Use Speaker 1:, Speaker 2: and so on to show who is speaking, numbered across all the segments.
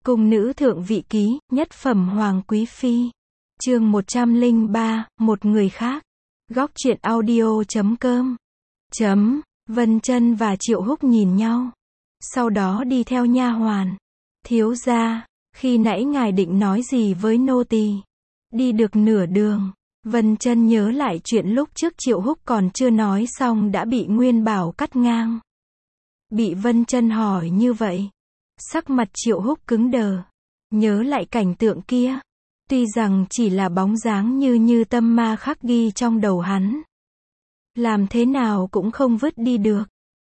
Speaker 1: Cung nữ thượng vị ký, nhất phẩm hoàng quý phi. Chương 103, một người khác. Góc truyện audio.com. Vân Chân và Triệu Húc nhìn nhau. Sau đó đi theo nha hoàn. Thiếu gia, khi nãy ngài định nói gì với nô tỳ? Đi được nửa đường, Vân Chân nhớ lại chuyện lúc trước Triệu Húc còn chưa nói xong đã bị Nguyên Bảo cắt ngang. Bị Vân Chân hỏi như vậy, sắc mặt Triệu Húc cứng đờ. Nhớ lại cảnh tượng kia, tuy rằng chỉ là bóng dáng như tâm ma khắc ghi trong đầu hắn. Làm thế nào cũng không vứt đi được.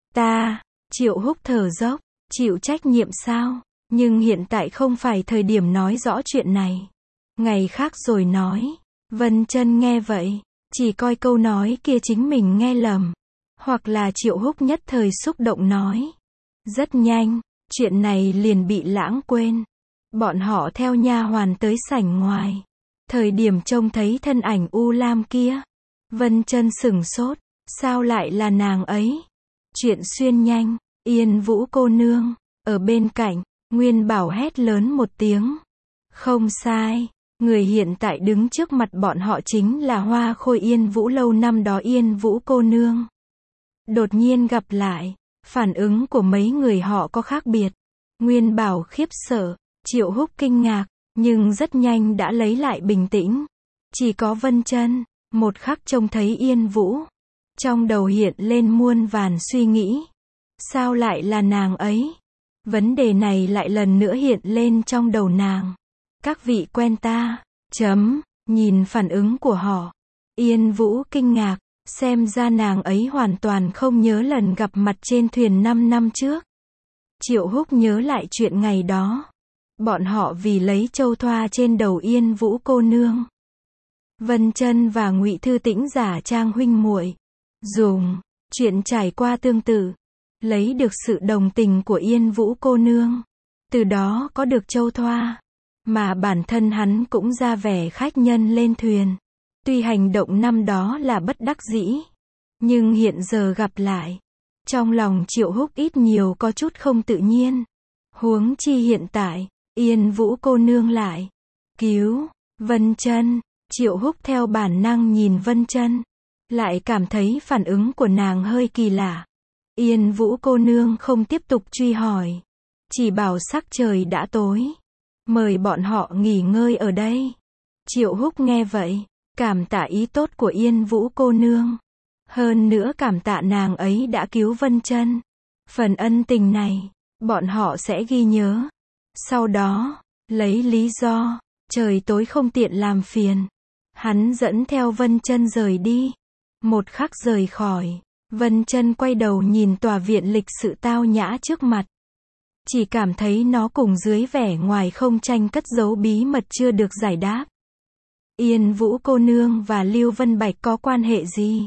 Speaker 1: Triệu Húc thở dốc, chịu trách nhiệm sao? Nhưng hiện tại không phải thời điểm nói rõ chuyện này. Ngày khác rồi nói. Vân Chân nghe vậy, chỉ coi câu nói kia chính mình nghe lầm. Hoặc là Triệu Húc nhất thời xúc động nói. Rất nhanh, chuyện này liền bị lãng quên. Bọn họ theo nha hoàn tới sảnh ngoài. Thời điểm trông thấy thân ảnh U Lam kia, Vân Chân sửng sốt, sao lại là nàng ấy? Chuyện xuyên nhanh, Yên Vũ cô nương, ở bên cạnh, Nguyên Bảo hét lớn một tiếng. Không sai, người hiện tại đứng trước mặt bọn họ chính là Hoa Khôi Yên Vũ lâu năm đó Yên Vũ cô nương. Đột nhiên gặp lại, phản ứng của mấy người họ có khác biệt. Nguyên Bảo khiếp sợ, Triệu Húc kinh ngạc, nhưng rất nhanh đã lấy lại bình tĩnh. Chỉ có Vân Chân, một khắc trông thấy Yên Vũ, trong đầu hiện lên muôn vàn suy nghĩ. Sao lại là nàng ấy? Vấn đề này lại lần nữa hiện lên trong đầu nàng. Các vị quen ta, nhìn phản ứng của họ. Yên Vũ kinh ngạc, xem ra nàng ấy hoàn toàn không nhớ lần gặp mặt trên thuyền 5 năm trước. Triệu Húc nhớ lại chuyện ngày đó. Bọn họ vì lấy châu thoa trên đầu Yên Vũ cô nương. Vân Chân và Ngụy Thư Tĩnh giả trang huynh muội, dùng chuyện trải qua tương tự, lấy được sự đồng tình của Yên Vũ cô nương, từ đó có được châu thoa, mà bản thân hắn cũng ra vẻ khách nhân lên thuyền. Tuy hành động năm đó là bất đắc dĩ, nhưng hiện giờ gặp lại, trong lòng Triệu Húc ít nhiều có chút không tự nhiên. Huống chi hiện tại, Yên Vũ cô nương lại cứu Vân Chân. Triệu Húc theo bản năng nhìn Vân Chân, lại cảm thấy phản ứng của nàng hơi kỳ lạ. Yên Vũ cô nương không tiếp tục truy hỏi, chỉ bảo sắc trời đã tối, mời bọn họ nghỉ ngơi ở đây. Triệu Húc nghe vậy, cảm tạ ý tốt của Yên Vũ cô nương, hơn nữa cảm tạ nàng ấy đã cứu Vân Chân. Phần ân tình này, bọn họ sẽ ghi nhớ. Sau đó, lấy lý do trời tối không tiện làm phiền, hắn dẫn theo Vân Chân rời đi. Một khắc rời khỏi, Vân Chân quay đầu nhìn tòa viện lịch sự tao nhã trước mặt. Chỉ cảm thấy nó cùng dưới vẻ ngoài không tranh cất giấu bí mật chưa được giải đáp. Yên Vũ cô nương và Lưu Vân Bạch có quan hệ gì?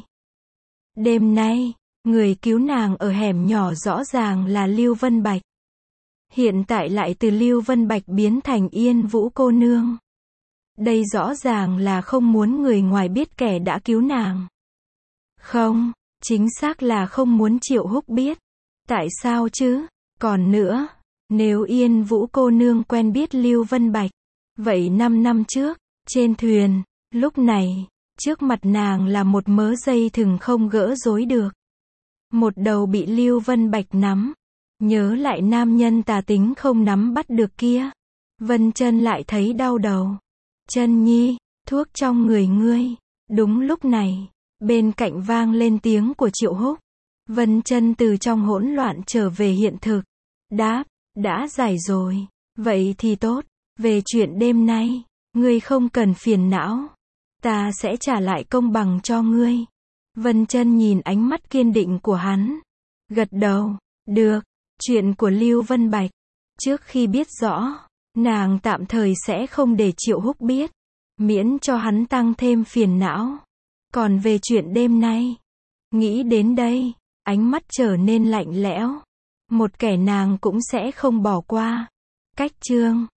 Speaker 1: Đêm nay, người cứu nàng ở hẻm nhỏ rõ ràng là Lưu Vân Bạch. Hiện tại lại từ Lưu Vân Bạch biến thành Yên Vũ cô nương. Đây rõ ràng là không muốn người ngoài biết kẻ đã cứu nàng. Không, chính xác là không muốn Triệu Húc biết. Tại sao chứ? Còn nữa, nếu Yên Vũ cô nương quen biết Lưu Vân Bạch, vậy 5 năm trước, trên thuyền, lúc này, trước mặt nàng là một mớ dây thừng không gỡ rối được. Một đầu bị Lưu Vân Bạch nắm. Nhớ lại nam nhân tà tính không nắm bắt được kia. Vân Chân lại thấy đau đầu. Chân nhi, thuốc trong người ngươi. Đúng lúc này, bên cạnh vang lên tiếng của Triệu Húc. Vân Chân từ trong hỗn loạn trở về hiện thực. Đáp, đã giải rồi. Vậy thì tốt, về chuyện đêm nay, ngươi không cần phiền não. Ta sẽ trả lại công bằng cho ngươi. Vân Chân nhìn ánh mắt kiên định của hắn, gật đầu, được. Chuyện của Lưu Vân Bạch, trước khi biết rõ, nàng tạm thời sẽ không để Triệu Húc biết, miễn cho hắn tăng thêm phiền não. Còn về chuyện đêm nay, nghĩ đến đây, ánh mắt trở nên lạnh lẽo. Một kẻ nàng cũng sẽ không bỏ qua. Cách chương